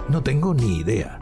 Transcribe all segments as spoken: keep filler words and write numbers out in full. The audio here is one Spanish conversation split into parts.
No tengo ni idea.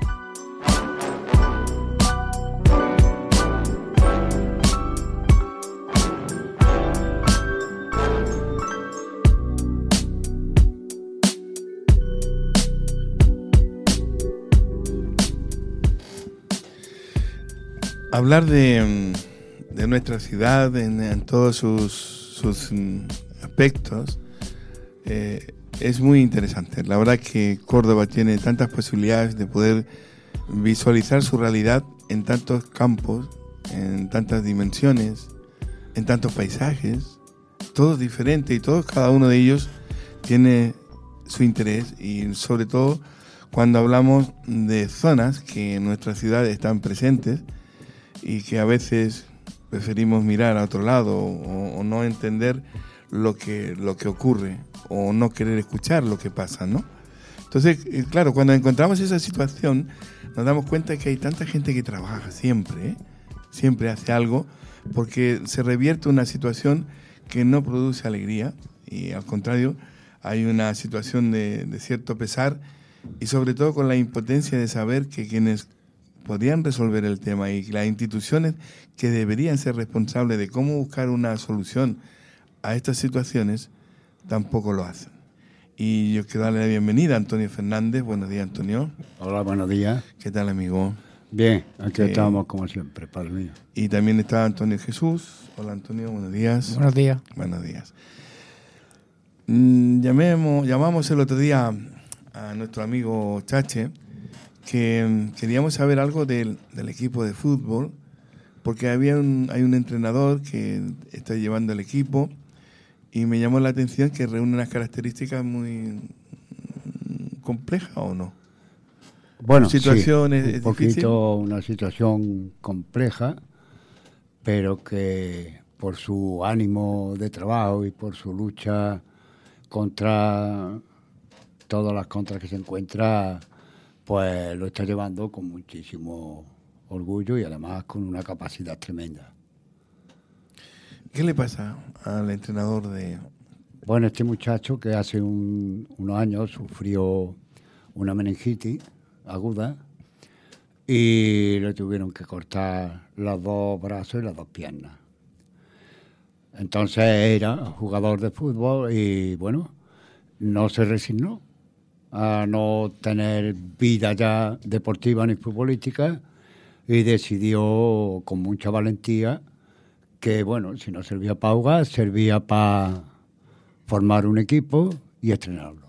Hablar de, de nuestra ciudad en, en todos sus, sus aspectos eh, es muy interesante. La verdad que Córdoba tiene tantas posibilidades de poder visualizar su realidad en tantos campos, en tantas dimensiones, en tantos paisajes, todos diferentes, y todos, cada uno de ellos tiene su interés, y sobre todo cuando hablamos de zonas que en nuestra ciudad están presentes y que a veces preferimos mirar a otro lado o, o no entender lo que, lo que ocurre, o no querer escuchar lo que pasa, ¿no? Entonces, claro, cuando encontramos esa situación, nos damos cuenta que hay tanta gente que trabaja siempre, ¿eh? Siempre hace algo, porque se revierte una situación que no produce alegría, y al contrario, hay una situación de, de cierto pesar, y sobre todo con la impotencia de saber que quienes podrían resolver el tema y las instituciones que deberían ser responsables de cómo buscar una solución a estas situaciones tampoco lo hacen. Y yo quiero darle la bienvenida a Antonio Fernández. Buenos días, Antonio. Hola, buenos días. ¿Qué tal, amigo? Bien, aquí Eh, estamos como siempre, padre mío. Y también está Antonio Jesús. Hola, Antonio, buenos días. Buenos días. Buenos días. Mm, llamemos, llamamos el otro día a nuestro amigo Chache, que um, queríamos saber algo del, del equipo de fútbol, porque había un, hay un entrenador que está llevando el equipo, y me llamó la atención que reúne unas características muy complejas, ¿o no? Bueno, situación sí, es, un es poquito difícil. Una situación compleja, pero que por su ánimo de trabajo y por su lucha contra todas las contras que se encuentra, pues lo está llevando con muchísimo orgullo y además con una capacidad tremenda. ¿Qué le pasa al entrenador de...? Bueno, este muchacho que hace un, unos años sufrió una meningitis aguda y le tuvieron que cortar los dos brazos y las dos piernas. Entonces era jugador de fútbol y, bueno, no se resignó a no tener vida ya deportiva ni futbolística, y decidió con mucha valentía que, bueno, si no servía para jugar, servía para formar un equipo y estrenarlo.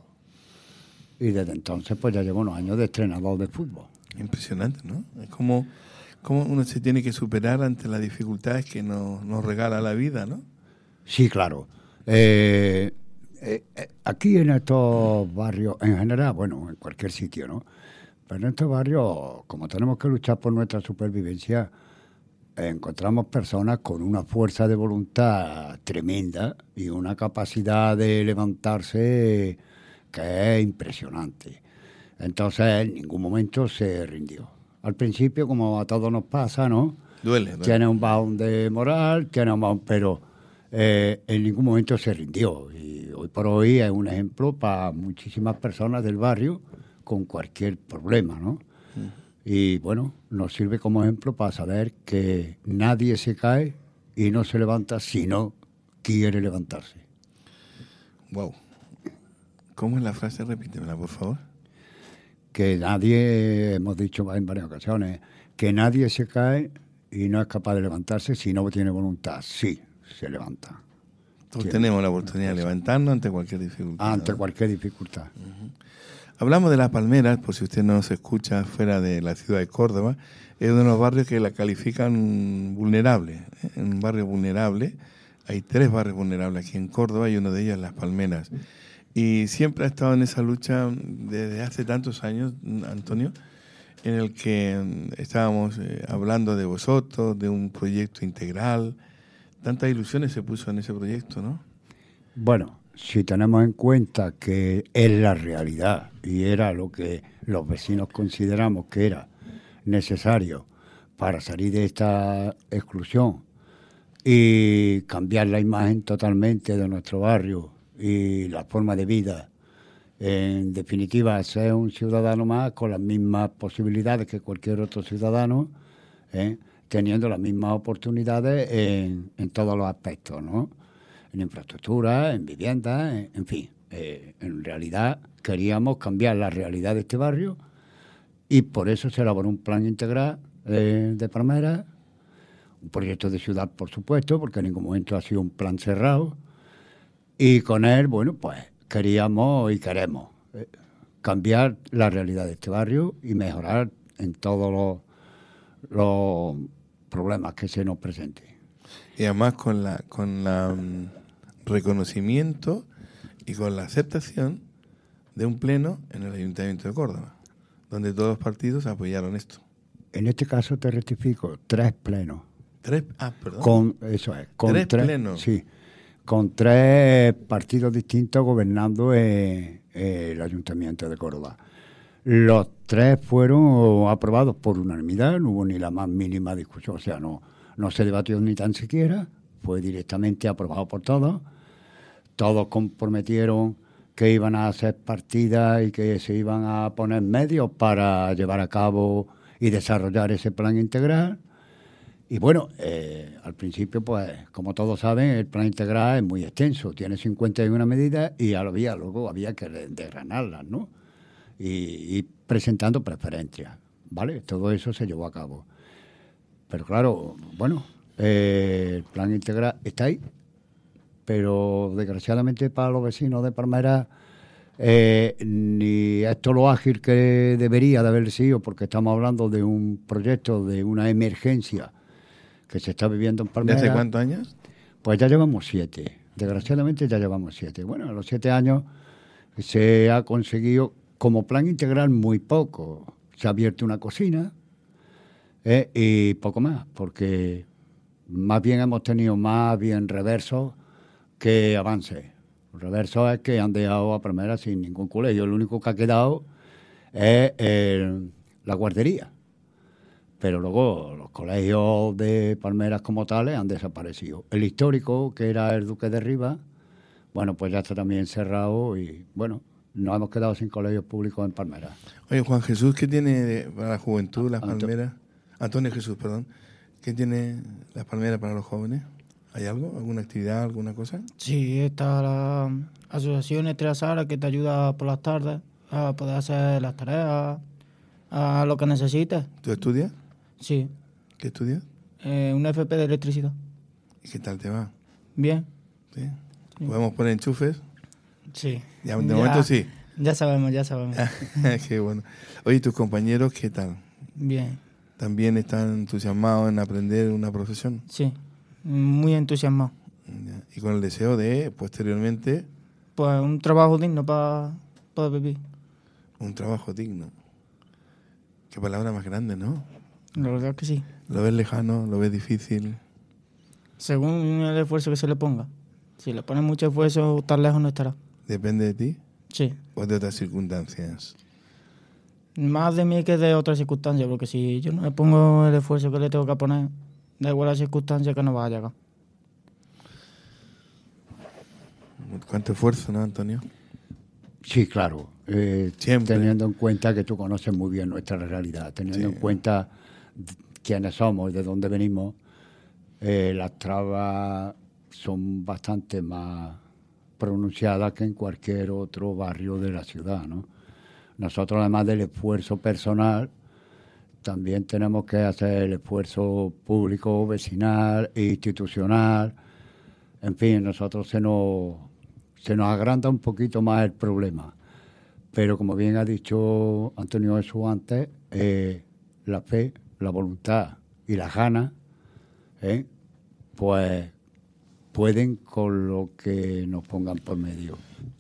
Y desde entonces pues ya llevo unos años de entrenador de fútbol. Impresionante, ¿no? Es como, como uno se tiene que superar ante las dificultades que nos, nos regala la vida, ¿no? Sí, claro. Eh, eh, aquí en estos barrios, en general, bueno, en cualquier sitio, ¿no? Pero en estos barrios, como tenemos que luchar por nuestra supervivencia, eh, encontramos personas con una fuerza de voluntad tremenda y una capacidad de levantarse que es impresionante. Entonces, en ningún momento se rindió. Al principio, como a todos nos pasa, ¿no? Duele, duele. Tiene un bajón de moral, tiene un bajón, pero eh, en ningún momento se rindió. Y hoy por hoy es un ejemplo para muchísimas personas del barrio con cualquier problema, ¿no? Uh-huh. Y bueno, nos sirve como ejemplo para saber que nadie se cae y no se levanta si no quiere levantarse. Wow. ¿Cómo es la frase? Repítemela, por favor. Que nadie, hemos dicho en varias ocasiones, que nadie se cae y no es capaz de levantarse si no tiene voluntad. Sí, se levanta. Todos sí, tenemos la oportunidad de levantarnos ante cualquier dificultad. Ante ¿no? cualquier dificultad. Uh-huh. Hablamos de Las Palmeras, por si usted no nos escucha fuera de la ciudad de Córdoba. Es uno de los barrios que la califican vulnerable, ¿eh? Un barrio vulnerable. Hay tres barrios vulnerables aquí en Córdoba y uno de ellos es Las Palmeras. Y siempre ha estado en esa lucha desde hace tantos años, Antonio, en el que estábamos eh, hablando de vosotros, de un proyecto integral. Tantas ilusiones se puso en ese proyecto, ¿no? Bueno, si tenemos en cuenta que es la realidad y era lo que los vecinos consideramos que era necesario para salir de esta exclusión y cambiar la imagen totalmente de nuestro barrio y la forma de vida En definitiva, ser un ciudadano más con las mismas posibilidades que cualquier otro ciudadano, ¿eh? Teniendo las mismas oportunidades en, en todos los aspectos, ¿no? En infraestructura, en vivienda, en, en fin. Eh, en realidad queríamos cambiar la realidad de este barrio y por eso se elaboró un plan integral eh, de Palmera, un proyecto de ciudad, por supuesto, porque en ningún momento ha sido un plan cerrado. Y con él, bueno, pues queríamos y queremos eh, cambiar la realidad de este barrio y mejorar en todos los, los problemas que se nos presenten. Y además con la con la um, reconocimiento y con la aceptación de un pleno en el Ayuntamiento de Córdoba, donde todos los partidos apoyaron esto. En este caso te rectifico, tres plenos. Tres, ah, perdón. Con, eso es, con tres, tres plenos. Sí, con tres partidos distintos gobernando eh, eh, el Ayuntamiento de Córdoba. Los tres fueron aprobados por unanimidad, no hubo ni la más mínima discusión, o sea, no, no se debatió ni tan siquiera, fue directamente aprobado por todos. Todos comprometieron que iban a hacer partidas y que se iban a poner medios para llevar a cabo y desarrollar ese plan integral. Y bueno, eh, al principio, pues, como todos saben, el plan integral es muy extenso, tiene cincuenta y una medidas y había, luego había que desgranarlas, ¿no? Y, y presentando preferencias, ¿vale? Todo eso se llevó a cabo. Pero claro, bueno, eh, el plan integral está ahí, pero desgraciadamente para los vecinos de Palmera eh, ni esto lo ágil que debería de haber sido, porque estamos hablando de un proyecto, de una emergencia que se está viviendo en Palmera. ¿De hace cuántos años? Pues ya llevamos siete, desgraciadamente ya llevamos siete. Bueno, en los siete años se ha conseguido como plan integral muy poco. Se ha abierto una cocina eh, y poco más, porque más bien hemos tenido más bien reversos que avances. Los reversos es que han dejado a Palmera sin ningún colegio. Lo único que ha quedado es el, la guardería. Pero luego los colegios de Palmeras como tales han desaparecido. El histórico, que era el Duque de Rivas, bueno, pues ya está también cerrado y, bueno, nos hemos quedado sin colegios públicos en Palmeras. Oye, Juan Jesús, ¿qué tiene para la juventud las Anto- Palmeras? Antonio Jesús, perdón. ¿Qué tiene las Palmeras para los jóvenes? ¿Hay algo? ¿Alguna actividad? ¿Alguna cosa? Sí, está la asociación Estrella Sara que te ayuda por las tardes a poder hacer las tareas, a lo que necesites. ¿Tú estudias? Sí, ¿Qué estudias? eh, un F P de electricidad. ¿Y qué tal te va? Bien. ¿Sí? ¿Podemos poner enchufes? Sí. Ya, de momento sí. Ya sabemos, ya sabemos. Qué bueno. Oye, ¿tus compañeros qué tal? Bien, ¿También están entusiasmados en aprender una profesión? sí. Muy entusiasmado. Ya. Y con el deseo de, posteriormente, Pues un trabajo digno para poder vivir. un trabajo digno. Qué palabra más grande, ¿no? La verdad que sí. Lo ves lejano, lo ves difícil. Según el esfuerzo que se le ponga. Si le pones mucho esfuerzo, tan lejos no estará. ¿Depende de ti Sí. o de otras circunstancias? Más de mí que de otras circunstancias, porque si yo no le pongo el esfuerzo que le tengo que poner, da igual la circunstancia que no va a llegar. ¿Cuánto esfuerzo, no, Antonio? Sí, claro. Eh, Siempre. Teniendo en cuenta que tú conoces muy bien nuestra realidad, teniendo Sí. en cuenta quiénes somos y de dónde venimos, eh, las trabas son bastante más pronunciadas que en cualquier otro barrio de la ciudad, ¿no? Nosotros, además del esfuerzo personal, también tenemos que hacer el esfuerzo público, vecinal e institucional. En fin, nosotros se nos, se nos agranda un poquito más el problema. Pero como bien ha dicho Antonio Jesús antes, eh, la fe, la voluntad y las ganas, eh, pues pueden con lo que nos pongan por medio.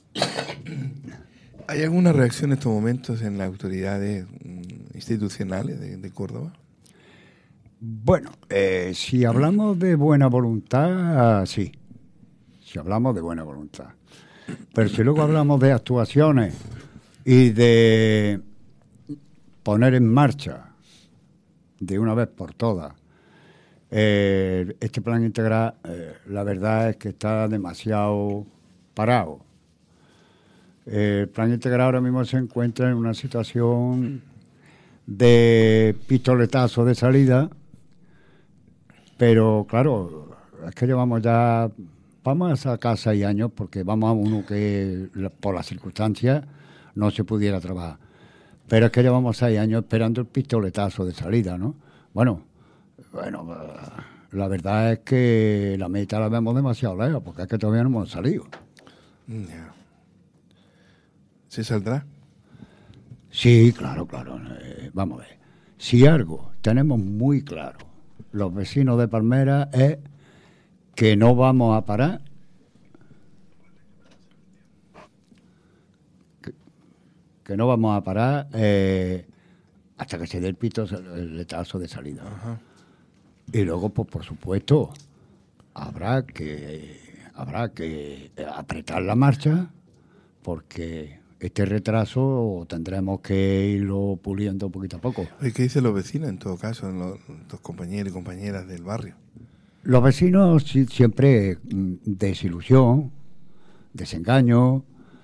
¿Hay alguna reacción en estos momentos en las autoridades mm, institucionales de, de Córdoba? Bueno, eh, si hablamos de buena voluntad, sí. Si hablamos de buena voluntad. Pero si luego hablamos de actuaciones y de poner en marcha de una vez por todas eh, este plan integral, eh, la verdad es que está demasiado parado. El plan integral ahora mismo se encuentra en una situación de pistoletazo de salida, pero claro, es que llevamos ya, vamos a sacar seis años porque vamos a uno que por las circunstancias no se pudiera trabajar. Pero es que llevamos seis años esperando el pistoletazo de salida, ¿no? Bueno, bueno, la verdad es que la meta la vemos demasiado lejos, porque es que todavía no hemos salido. Yeah. ¿Se saldrá? Sí, claro, claro. Eh, vamos a ver. Si algo tenemos muy claro, los vecinos de Palmera, es que no vamos a parar. Que, que no vamos a parar eh, hasta que se dé el pito, el letazo de salida. Ajá. Y luego, pues por supuesto, habrá que habrá que apretar la marcha, porque este retraso tendremos que irlo puliendo poquito a poco. ¿Y qué dicen los vecinos en todo caso, los, los compañeros y compañeras del barrio? Los vecinos sí, siempre mm, desilusión, desengaño,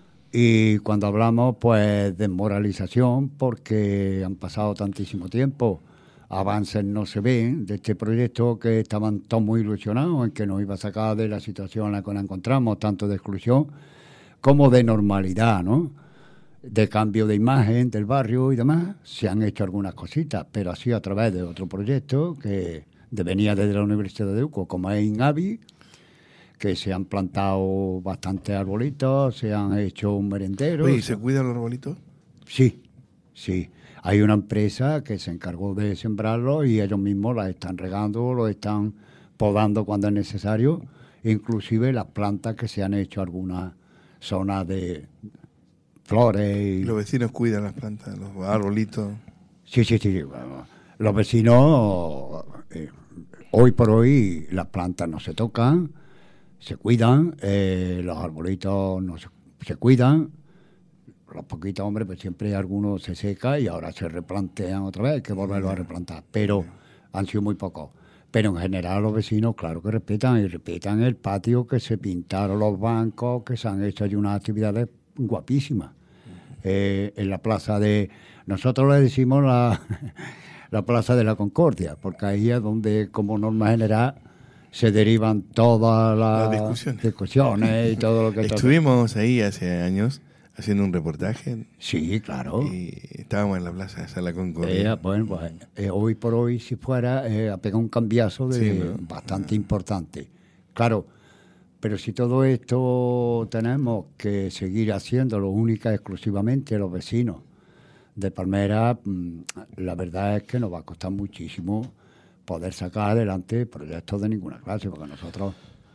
y cuando hablamos, pues, desmoralización, porque han pasado tantísimo tiempo, avances no se ven de este proyecto, que estaban todos muy ilusionados en que nos iba a sacar de la situación en la que nos encontramos, tanto de exclusión como de normalidad, ¿no? De cambio de imagen del barrio y demás. Se han hecho algunas cositas, pero así a través de otro proyecto que venía desde la Universidad de Deuco, como es INAVI, que se han plantado bastantes arbolitos, se han hecho un merendero. Oye, ¿y se cuidan los arbolitos? Sí, sí. Hay una empresa que se encargó de sembrarlos y ellos mismos las están regando, los están podando cuando es necesario, inclusive las plantas que se han hecho algunas zonas de flores. Y... ¿Los vecinos cuidan las plantas, los arbolitos? Sí, sí, sí. Bueno, los vecinos, eh, hoy por hoy, las plantas no se tocan, se cuidan, eh, los arbolitos no se, se cuidan. Los poquitos, hombre, pues siempre algunos se seca y ahora se replantean otra vez, hay que volverlo a replantar. Pero han sido muy pocos. Pero en general los vecinos, claro que respetan, y respetan el patio, que se pintaron los bancos, que se han hecho allí unas actividades guapísimas. Eh, en la plaza de... Nosotros le decimos la, la plaza de la Concordia, porque ahí es donde, como norma general, se derivan todas las, las discusiones. discusiones y todo lo que... Estuvimos ahí hace años haciendo un reportaje. Sí, claro. Y estábamos en la plaza de la Concordia. Eh, bueno, pues, eh, hoy por hoy, si fuera, eh, ha pegado un cambiazo de, sí, ¿no? bastante ah. importante. Claro, pero si todo esto tenemos que seguir haciéndolo única y exclusivamente los vecinos de Palmera, mmm, la verdad es que nos va a costar muchísimo poder sacar adelante proyectos de ninguna clase, porque nosotros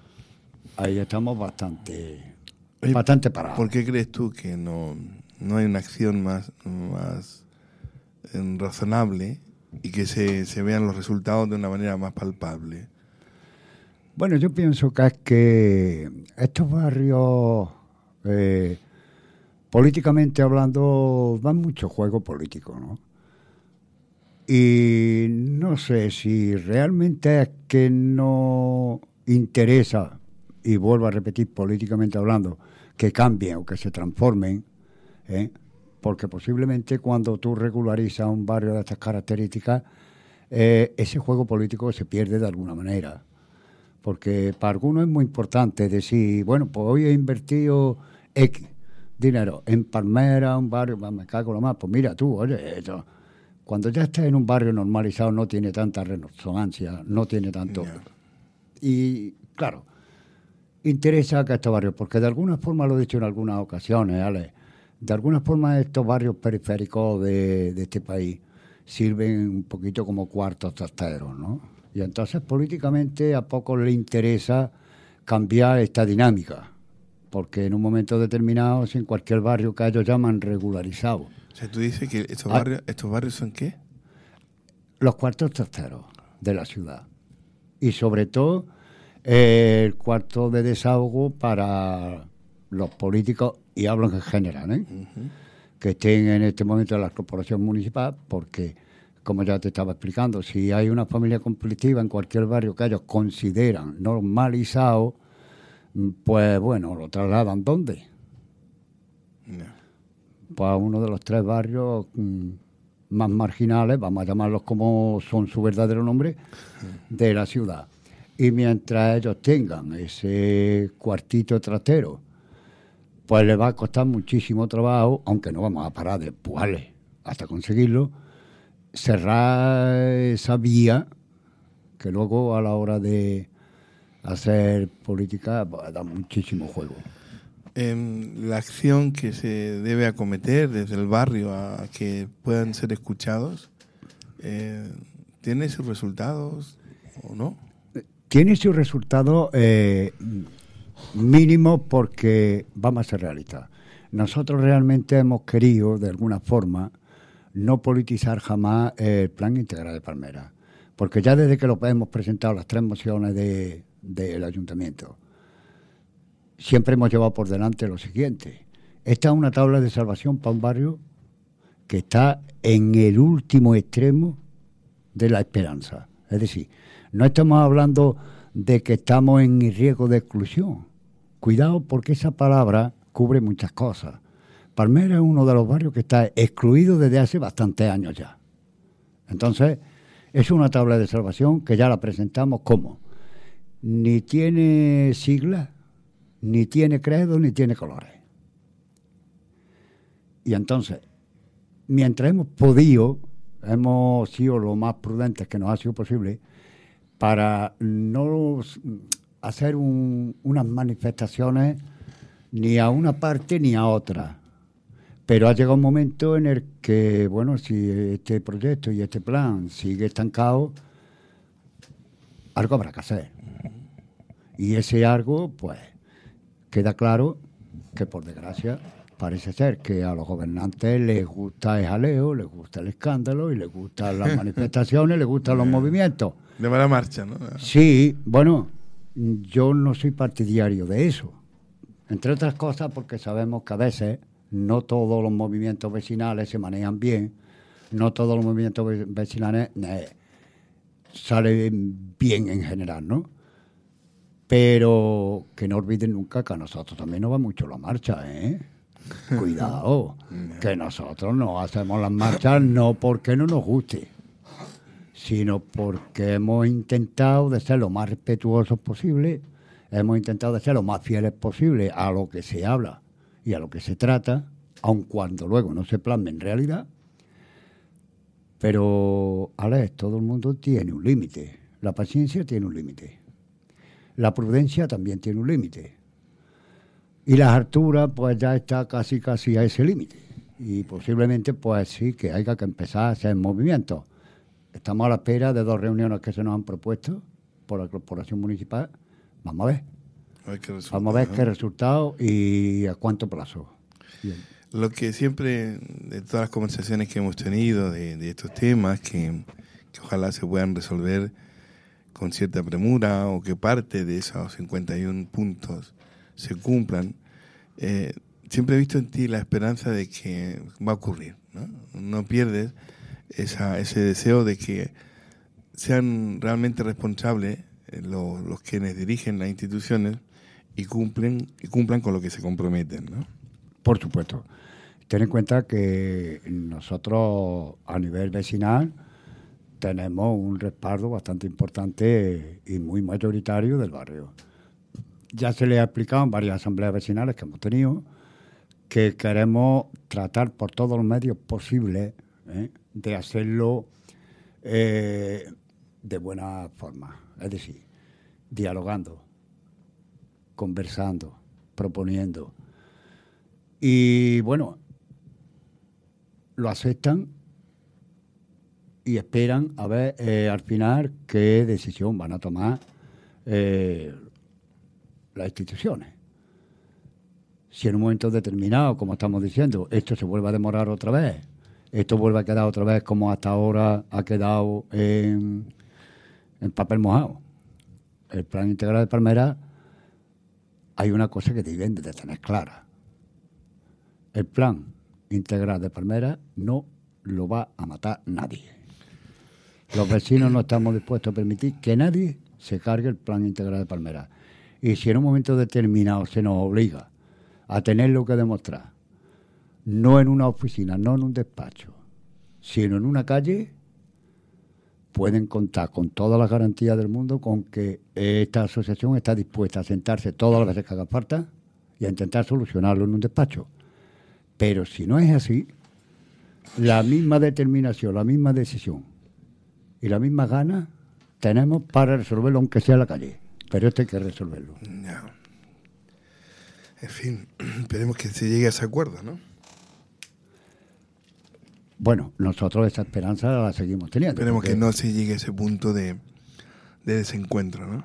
ahí estamos bastante... Oye, bastante parado. ¿Por qué crees tú que no, no hay una acción más, más eh, razonable y que se, se vean los resultados de una manera más palpable? Bueno, yo pienso que es que estos barrios, eh, políticamente hablando, dan mucho juego político, ¿no? Y no sé si realmente es que no interesa, y vuelvo a repetir, políticamente hablando, que cambien o que se transformen, ¿eh? Porque posiblemente cuando tú regularizas un barrio de estas características, eh, ese juego político se pierde de alguna manera. Porque para algunos es muy importante decir, bueno, pues hoy he invertido X dinero en Palmera, un barrio, me cago lo más, pues mira tú, oye, esto, cuando ya estás en un barrio normalizado no tiene tanta resonancia, no tiene tanto... No. Y, claro... interesa que estos barrios, porque de alguna forma, lo he dicho en algunas ocasiones, Ale, de alguna forma estos barrios periféricos de, de este país sirven un poquito como cuartos trasteros, ¿no? Y entonces políticamente a pocos les interesa cambiar esta dinámica, porque en un momento determinado, en cualquier barrio que ellos llaman regularizado. O sea, tú dices que estos barrios, ¿estos barrios son qué? Los cuartos trasteros de la ciudad. Y sobre todo... el cuarto de desahogo para los políticos, y hablo en general, ¿eh? Uh-huh. que estén en este momento en la corporación municipal, porque, como ya te estaba explicando, si hay una familia conflictiva en cualquier barrio que ellos consideran normalizado, pues bueno, lo trasladan ¿dónde? No. Pues uno de los tres barrios mm, más marginales, vamos a llamarlos como son su verdadero nombre, de la ciudad. Y mientras ellos tengan ese cuartito trastero, pues les va a costar muchísimo trabajo, aunque no vamos a parar de empujarles hasta conseguirlo, cerrar esa vía que luego a la hora de hacer política pues, da muchísimo juego. Eh, la acción que se debe acometer desde el barrio a que puedan ser escuchados, eh, ¿tiene sus resultados o no? Tiene sus resultados eh, mínimos porque vamos a ser realistas. Nosotros realmente hemos querido, de alguna forma, no politizar jamás el Plan Integral de Palmera. Porque ya desde que lo hemos presentado las tres mociones de, del ayuntamiento, siempre hemos llevado por delante lo siguiente. Esta es una tabla de salvación para un barrio que está en el último extremo de la esperanza. Es decir, no estamos hablando de que estamos en riesgo de exclusión. Cuidado, porque esa palabra cubre muchas cosas. Palmera es uno de los barrios que está excluido desde hace bastantes años ya. Entonces, es una tabla de salvación que ya la presentamos como ni tiene siglas, ni tiene credo, ni tiene colores. Y entonces, mientras hemos podido, hemos sido lo más prudentes que nos ha sido posible para no hacer un, unas manifestaciones ni a una parte ni a otra. Pero ha llegado un momento en el que, bueno, si este proyecto y este plan sigue estancado, algo habrá que hacer. Y ese algo, pues, queda claro que, por desgracia, parece ser que a los gobernantes les gusta el jaleo, les gusta el escándalo y les gustan las manifestaciones, les gustan los movimientos. De mala marcha, ¿no? Sí, bueno, yo no soy partidario de eso. Entre otras cosas porque sabemos que a veces no todos los movimientos vecinales se manejan bien, no todos los movimientos vecinales eh, salen bien en general, ¿no? Pero que no olviden nunca que a nosotros también nos va mucho la marcha, ¿eh? Cuidado, que nosotros no hacemos las marchas no porque no nos guste, sino porque hemos intentado de ser lo más respetuosos posible, hemos intentado de ser lo más fieles posible a lo que se habla y a lo que se trata, aun cuando luego no se plasme en realidad. Pero, Alex, todo el mundo tiene un límite. La paciencia tiene un límite. La prudencia también tiene un límite. Y la altura, pues ya está casi, casi a ese límite. Y posiblemente, pues sí, que haya que empezar a hacer movimientos. Estamos a la espera de dos reuniones que se nos han propuesto por la Corporación Municipal. Vamos a ver. A ver qué resulta, Vamos a ver ¿no? qué resultado y a cuánto plazo. Bien. Lo que siempre, de todas las conversaciones que hemos tenido de, de estos temas, que, que ojalá se puedan resolver con cierta premura o que parte de esos cincuenta y uno puntos se cumplan, eh, siempre he visto en ti la esperanza de que va a ocurrir, ¿no? No pierdes esa, ese deseo de que sean realmente responsables eh, los, los quienes dirigen las instituciones y cumplen y cumplan con lo que se comprometen, ¿no? Por supuesto. Ten en cuenta que nosotros a nivel vecinal tenemos un respaldo bastante importante y muy mayoritario del barrio. Ya se le ha explicado en varias asambleas vecinales que hemos tenido que queremos tratar por todos los medios posibles ¿eh? de hacerlo eh, de buena forma. Es decir, dialogando, conversando, proponiendo. Y bueno, lo aceptan y esperan a ver eh, al final qué decisión van a tomar eh, las instituciones. Si en un momento determinado, como estamos diciendo, esto se vuelve a demorar otra vez, esto vuelve a quedar otra vez como hasta ahora ha quedado en, en papel mojado. El Plan Integral de Palmera, hay una cosa que deben de tener clara. El Plan Integral de Palmera no lo va a matar nadie. Los vecinos no estamos dispuestos a permitir que nadie se cargue el Plan Integral de Palmera. Y si en un momento determinado se nos obliga a tenerlo que demostrar no en una oficina, no en un despacho, sino en una calle, pueden contar con todas las garantías del mundo con que esta asociación está dispuesta a sentarse todas las veces que haga falta y a intentar solucionarlo en un despacho. Pero si no es así, la misma determinación, la misma decisión y la misma gana tenemos para resolverlo, aunque sea en la calle. Pero esto hay que resolverlo. Ya. En fin, esperemos que se llegue a ese acuerdo, ¿no? Bueno, nosotros esa esperanza la seguimos teniendo. Esperemos que no se llegue a ese punto de, de desencuentro, ¿no?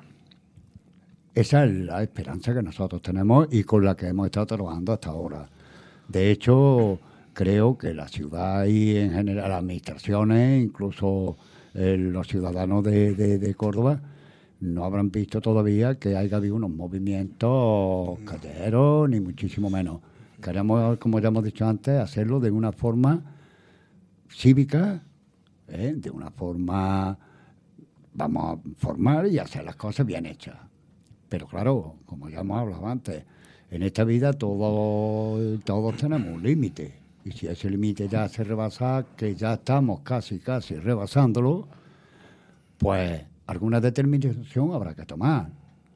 Esa es la esperanza que nosotros tenemos y con la que hemos estado trabajando hasta ahora. De hecho, creo que la ciudad y en general las administraciones, incluso eh, los ciudadanos de, de, de Córdoba, no habrán visto todavía que haya habido unos movimientos callejeros, ni muchísimo menos. Queremos, como ya hemos dicho antes, hacerlo de una forma cívica, ¿eh? de una forma, vamos a formar y hacer las cosas bien hechas. Pero claro, como ya hemos hablado antes, en esta vida todos, todos tenemos un límite. Y si ese límite ya se rebasa, que ya estamos casi, casi rebasándolo, pues alguna determinación habrá que tomar.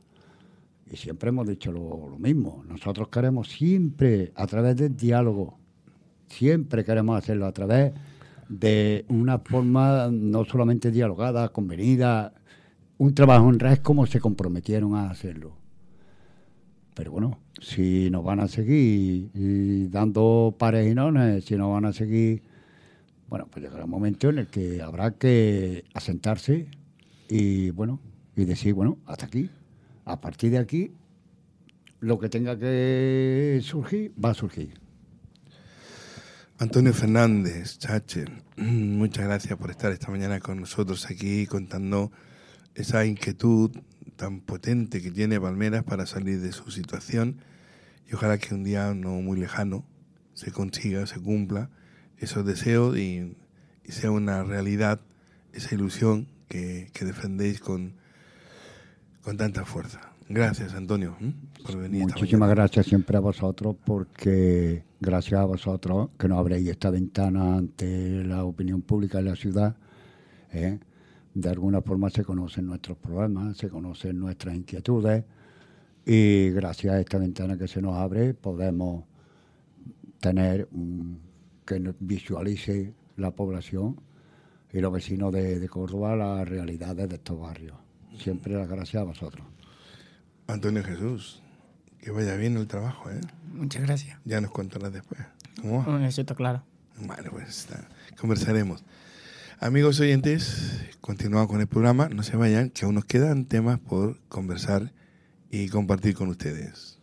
Y siempre hemos dicho lo, lo mismo. Nosotros queremos siempre, a través del diálogo, siempre queremos hacerlo a través de una forma no solamente dialogada, convenida, un trabajo en red como se comprometieron a hacerlo. Pero bueno, si nos van a seguir y dando pares y nones, si nos van a seguir, bueno, pues llegará un momento en el que habrá que asentarse y bueno, y decir, bueno, hasta aquí. A partir de aquí, lo que tenga que surgir, va a surgir. Antonio Fernández, Chache, muchas gracias por estar esta mañana con nosotros aquí contando esa inquietud tan potente que tiene Palmeras para salir de su situación y ojalá que un día no muy lejano se consiga, se cumpla esos deseos y, y sea una realidad esa ilusión que, que defendéis con, con tanta fuerza. Gracias, Antonio, ¿eh? por venir. Muchísimas gracias siempre a vosotros, porque gracias a vosotros que nos abréis esta ventana ante la opinión pública de la ciudad, ¿eh? De alguna forma se conocen nuestros problemas, se conocen nuestras inquietudes y gracias a esta ventana que se nos abre podemos tener un, que nos visualice la población y los vecinos de, de Córdoba las realidades de estos barrios. Siempre las gracias a vosotros. Antonio Jesús, que vaya bien el trabajo, ¿eh? Muchas gracias. Ya nos contarás después. ¿Cómo va? Eso está claro. Vale, pues está. Conversaremos. Amigos oyentes, continuamos con el programa. No se vayan, que aún nos quedan temas por conversar y compartir con ustedes.